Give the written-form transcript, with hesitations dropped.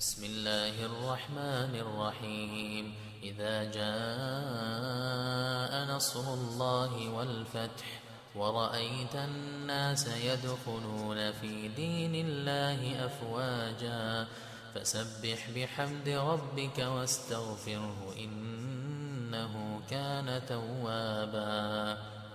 بسم الله الرحمن الرحيم إذا جاء نصر الله والفتح ورأيت الناس يدخلون في دين الله أفواجا فسبح بحمد ربك واستغفره إنه كان توابا